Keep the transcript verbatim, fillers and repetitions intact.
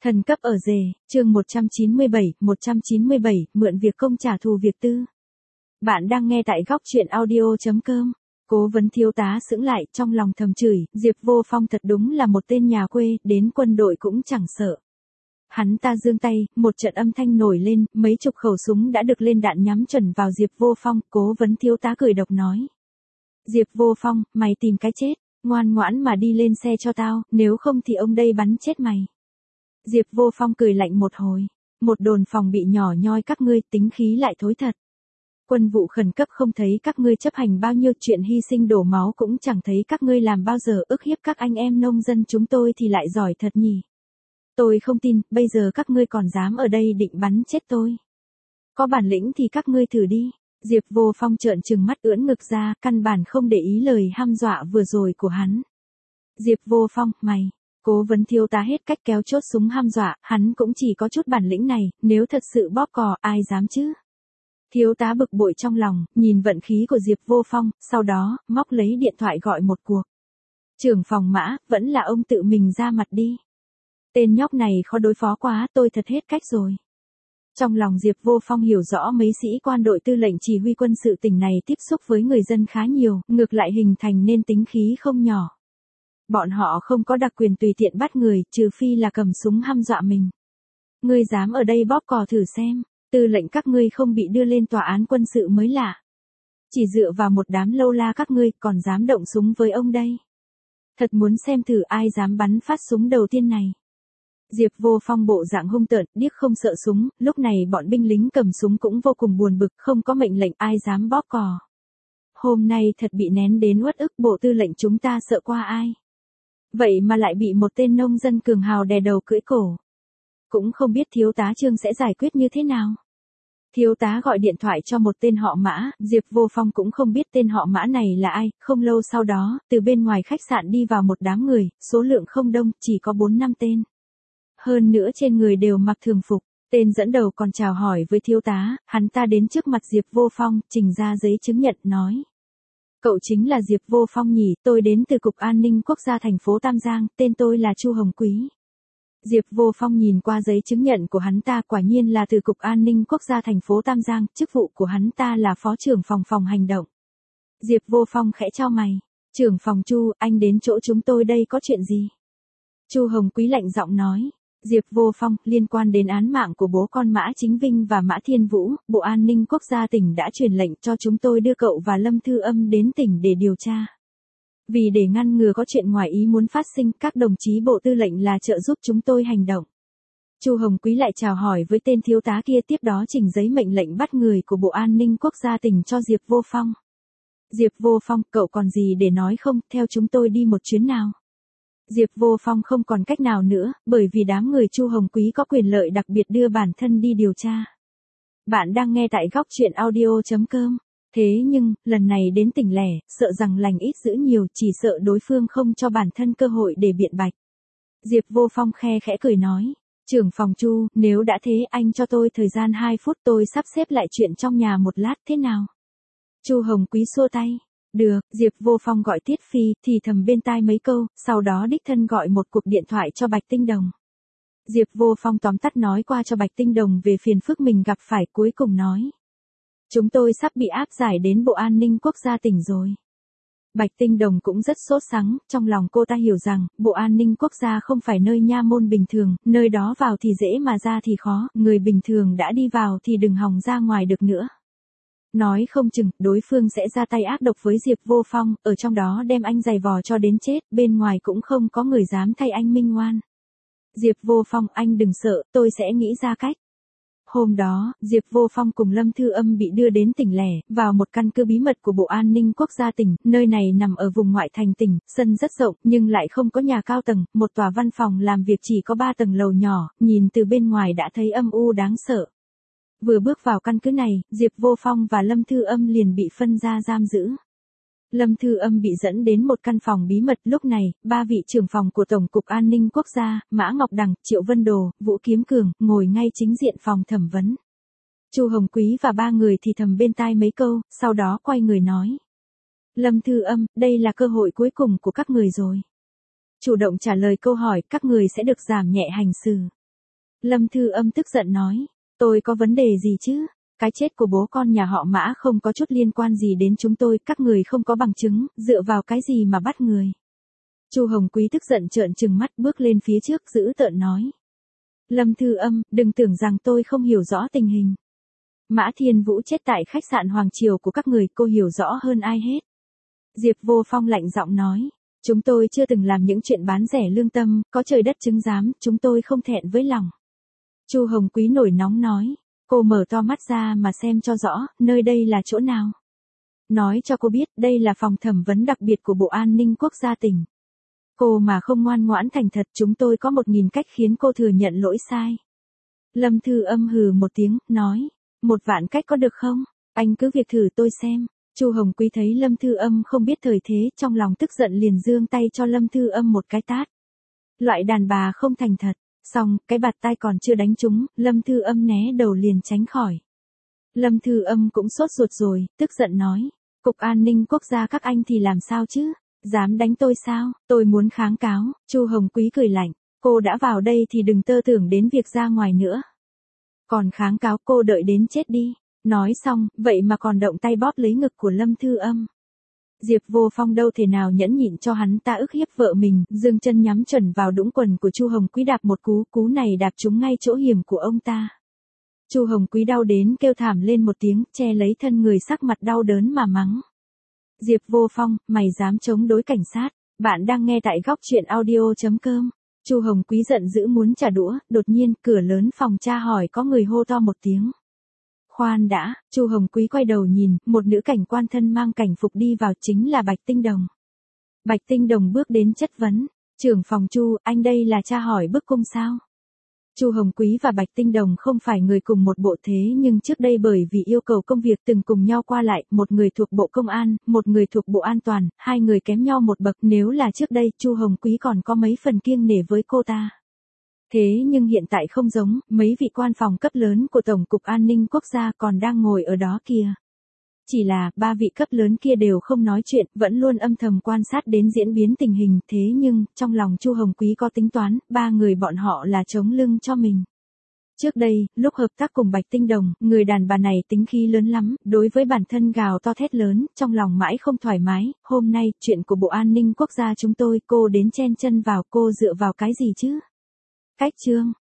Thần cấp ở rể, chương một trăm chín mươi bảy, một trăm chín mươi bảy, mượn việc công trả thù việc tư. Bạn đang nghe tại góc truyện audio chấm com. Cố vấn thiếu tá sững lại, trong lòng thầm chửi, Diệp Vô Phong thật đúng là một tên nhà quê, đến quân đội cũng chẳng sợ. Hắn ta giương tay, một trận âm thanh nổi lên, mấy chục khẩu súng đã được lên đạn nhắm chuẩn vào Diệp Vô Phong, cố vấn thiếu tá cười độc nói. Diệp Vô Phong, mày tìm cái chết, ngoan ngoãn mà đi lên xe cho tao, nếu không thì ông đây bắn chết mày. Diệp Vô Phong cười lạnh một hồi, một đồn phòng bị nhỏ nhoi các ngươi, tính khí lại thối thật. Quân vụ khẩn cấp không thấy các ngươi chấp hành bao nhiêu chuyện hy sinh đổ máu cũng chẳng thấy các ngươi làm bao giờ, ức hiếp các anh em nông dân chúng tôi thì lại giỏi thật nhỉ. Tôi không tin, bây giờ các ngươi còn dám ở đây định bắn chết tôi. Có bản lĩnh thì các ngươi thử đi. Diệp Vô Phong trợn trừng mắt ưỡn ngực ra, căn bản không để ý lời hăm dọa vừa rồi của hắn. Diệp Vô Phong, mày. Cố vấn thiếu tá hết cách kéo chốt súng hăm dọa, hắn cũng chỉ có chút bản lĩnh này, nếu thật sự bóp cò, ai dám chứ? Thiếu tá bực bội trong lòng, nhìn vận khí của Diệp Vô Phong, sau đó, móc lấy điện thoại gọi một cuộc. Trưởng phòng Mã, vẫn là ông tự mình ra mặt đi. Tên nhóc này khó đối phó quá, tôi thật hết cách rồi. Trong lòng Diệp Vô Phong hiểu rõ mấy sĩ quan đội tư lệnh chỉ huy quân sự tỉnh này tiếp xúc với người dân khá nhiều, ngược lại hình thành nên tính khí không nhỏ. Bọn họ không có đặc quyền tùy tiện bắt người, trừ phi là cầm súng hăm dọa mình. Ngươi dám ở đây bóp cò thử xem, tư lệnh các ngươi không bị đưa lên tòa án quân sự mới lạ. Chỉ dựa vào một đám lâu la các ngươi còn dám động súng với ông đây. Thật muốn xem thử ai dám bắn phát súng đầu tiên này. Diệp Vô Phong bộ dạng hung tợn, điếc không sợ súng, lúc này bọn binh lính cầm súng cũng vô cùng buồn bực, không có mệnh lệnh ai dám bóp cò. Hôm nay thật bị nén đến uất ức, bộ tư lệnh chúng ta sợ qua ai. Vậy mà lại bị một tên nông dân cường hào đè đầu cưỡi cổ. Cũng không biết thiếu tá Trương sẽ giải quyết như thế nào. Thiếu tá gọi điện thoại cho một tên họ Mã, Diệp Vô Phong cũng không biết tên họ Mã này là ai, không lâu sau đó, từ bên ngoài khách sạn đi vào một đám người, số lượng không đông, chỉ có bốn năm tên. Hơn nữa trên người đều mặc thường phục, tên dẫn đầu còn chào hỏi với thiếu tá, hắn ta đến trước mặt Diệp Vô Phong, trình ra giấy chứng nhận, nói. Cậu chính là Diệp Vô Phong nhỉ, tôi đến từ Cục An ninh Quốc gia thành phố Tam Giang, tên tôi là Chu Hồng Quý. Diệp Vô Phong nhìn qua giấy chứng nhận của hắn ta, quả nhiên là từ Cục An ninh Quốc gia thành phố Tam Giang, chức vụ của hắn ta là Phó trưởng phòng phòng hành động. Diệp Vô Phong khẽ chau mày, trưởng phòng Chu, anh đến chỗ chúng tôi đây có chuyện gì? Chu Hồng Quý lạnh giọng nói. Diệp Vô Phong, liên quan đến án mạng của bố con Mã Chính Vinh và Mã Thiên Vũ, Bộ An ninh Quốc gia tỉnh đã truyền lệnh cho chúng tôi đưa cậu và Lâm Thư Âm đến tỉnh để điều tra. Vì để ngăn ngừa có chuyện ngoài ý muốn phát sinh, các đồng chí bộ tư lệnh là trợ giúp chúng tôi hành động. Chu Hồng Quý lại chào hỏi với tên thiếu tá kia, tiếp đó trình giấy mệnh lệnh bắt người của Bộ An ninh Quốc gia tỉnh cho Diệp Vô Phong. Diệp Vô Phong, cậu còn gì để nói không, theo chúng tôi đi một chuyến nào. Diệp Vô Phong không còn cách nào nữa, bởi vì đám người Chu Hồng Quý có quyền lợi đặc biệt đưa bản thân đi điều tra. Bạn đang nghe tại góc truyện audio chấm com. Thế nhưng, lần này đến tỉnh lẻ, sợ rằng lành ít dữ nhiều, chỉ sợ đối phương không cho bản thân cơ hội để biện bạch. Diệp Vô Phong khe khẽ cười nói, trưởng phòng Chu, nếu đã thế anh cho tôi thời gian hai phút, tôi sắp xếp lại chuyện trong nhà một lát, thế nào? Chu Hồng Quý xua tay. Được, Diệp Vô Phong gọi Tiết Phi, thì thầm bên tai mấy câu, sau đó đích thân gọi một cuộc điện thoại cho Bạch Tinh Đồng. Diệp Vô Phong tóm tắt nói qua cho Bạch Tinh Đồng về phiền phức mình gặp phải, cuối cùng nói. Chúng tôi sắp bị áp giải đến Bộ An ninh Quốc gia tỉnh rồi. Bạch Tinh Đồng cũng rất sốt sắng, trong lòng cô ta hiểu rằng, Bộ An ninh Quốc gia không phải nơi nha môn bình thường, nơi đó vào thì dễ mà ra thì khó, người bình thường đã đi vào thì đừng hòng ra ngoài được nữa. Nói không chừng, đối phương sẽ ra tay ác độc với Diệp Vô Phong, ở trong đó đem anh giày vò cho đến chết, bên ngoài cũng không có người dám thay anh minh oan. Diệp Vô Phong, anh đừng sợ, tôi sẽ nghĩ ra cách. Hôm đó, Diệp Vô Phong cùng Lâm Thư Âm bị đưa đến tỉnh lẻ, vào một căn cứ bí mật của Bộ An ninh Quốc gia tỉnh, nơi này nằm ở vùng ngoại thành tỉnh, sân rất rộng, nhưng lại không có nhà cao tầng, một tòa văn phòng làm việc chỉ có ba tầng lầu nhỏ, nhìn từ bên ngoài đã thấy âm u đáng sợ. Vừa bước vào căn cứ này, Diệp Vô Phong và Lâm Thư Âm liền bị phân ra giam giữ. Lâm Thư Âm bị dẫn đến một căn phòng bí mật, lúc này, ba vị trưởng phòng của Tổng cục An ninh Quốc gia, Mã Ngọc Đằng, Triệu Vân Đồ, Vũ Kiếm Cường, ngồi ngay chính diện phòng thẩm vấn. Chu Hồng Quý và ba người thì thầm bên tai mấy câu, sau đó quay người nói. Lâm Thư Âm, đây là cơ hội cuối cùng của các người rồi. Chủ động trả lời câu hỏi, các người sẽ được giảm nhẹ hành xử. Lâm Thư Âm tức giận nói, tôi có vấn đề gì chứ? Cái chết của bố con nhà họ Mã không có chút liên quan gì đến chúng tôi, các người không có bằng chứng, dựa vào cái gì mà bắt người? Chu Hồng Quý tức giận trợn trừng mắt bước lên phía trước giữ tợn nói. Lâm Thư Âm, đừng tưởng rằng tôi không hiểu rõ tình hình. Mã Thiên Vũ chết tại khách sạn Hoàng Triều của các người, cô hiểu rõ hơn ai hết. Diệp Vô Phong lạnh giọng nói, chúng tôi chưa từng làm những chuyện bán rẻ lương tâm, có trời đất chứng giám, chúng tôi không thẹn với lòng. Chu Hồng Quý nổi nóng nói, cô mở to mắt ra mà xem cho rõ, nơi đây là chỗ nào. Nói cho cô biết, đây là phòng thẩm vấn đặc biệt của Bộ An ninh Quốc gia tỉnh. Cô mà không ngoan ngoãn thành thật, chúng tôi có một nghìn cách khiến cô thừa nhận lỗi sai. Lâm Thư Âm hừ một tiếng, nói, một vạn cách có được không? Anh cứ việc thử tôi xem. Chu Hồng Quý thấy Lâm Thư Âm không biết thời thế, trong lòng tức giận liền giương tay cho Lâm Thư Âm một cái tát. Loại đàn bà không thành thật. Xong, cái bạt tai còn chưa đánh trúng, Lâm Thư Âm né đầu liền tránh khỏi. Lâm Thư Âm cũng sốt ruột rồi, tức giận nói, Cục An ninh Quốc gia các anh thì làm sao chứ? Dám đánh tôi sao? Tôi muốn kháng cáo. Chu Hồng Quý cười lạnh, cô đã vào đây thì đừng tơ tưởng đến việc ra ngoài nữa. Còn kháng cáo, cô đợi đến chết đi. Nói xong, vậy mà còn động tay bóp lấy ngực của Lâm Thư Âm. Diệp Vô Phong đâu thể nào nhẫn nhịn cho hắn ta ức hiếp vợ mình, giương chân nhắm chuẩn vào đũng quần của Chu Hồng Quý đạp một cú, cú này đạp trúng ngay chỗ hiểm của ông ta. Chu Hồng Quý đau đến kêu thảm lên một tiếng, che lấy thân người sắc mặt đau đớn mà mắng. Diệp Vô Phong, mày dám chống đối cảnh sát? Bạn đang nghe tại góc truyện audio chấm com. Chu Hồng Quý giận dữ muốn trả đũa, đột nhiên cửa lớn phòng tra hỏi có người hô to một tiếng. Khoan đã, Chu Hồng Quý quay đầu nhìn, một nữ cảnh quan thân mang cảnh phục đi vào, chính là Bạch Tinh Đồng. Bạch Tinh Đồng bước đến chất vấn, trưởng phòng Chu, anh đây là tra hỏi bức cung sao? Chu Hồng Quý và Bạch Tinh Đồng không phải người cùng một bộ thế nhưng trước đây bởi vì yêu cầu công việc từng cùng nhau qua lại, một người thuộc Bộ Công an, một người thuộc Bộ An toàn, hai người kém nhau một bậc, nếu là trước đây Chu Hồng Quý còn có mấy phần kiêng nể với cô ta. Thế nhưng hiện tại không giống, mấy vị quan phòng cấp lớn của Tổng cục An ninh Quốc gia còn đang ngồi ở đó kìa. Chỉ là, ba vị cấp lớn kia đều không nói chuyện, vẫn luôn âm thầm quan sát đến diễn biến tình hình, thế nhưng, trong lòng Chu Hồng Quý có tính toán, ba người bọn họ là chống lưng cho mình. Trước đây, lúc hợp tác cùng Bạch Tinh Đồng, người đàn bà này tính khí lớn lắm, đối với bản thân gào to thét lớn, trong lòng mãi không thoải mái, hôm nay, chuyện của Bộ An ninh Quốc gia chúng tôi, cô đến chen chân vào, cô dựa vào cái gì chứ? Cách chương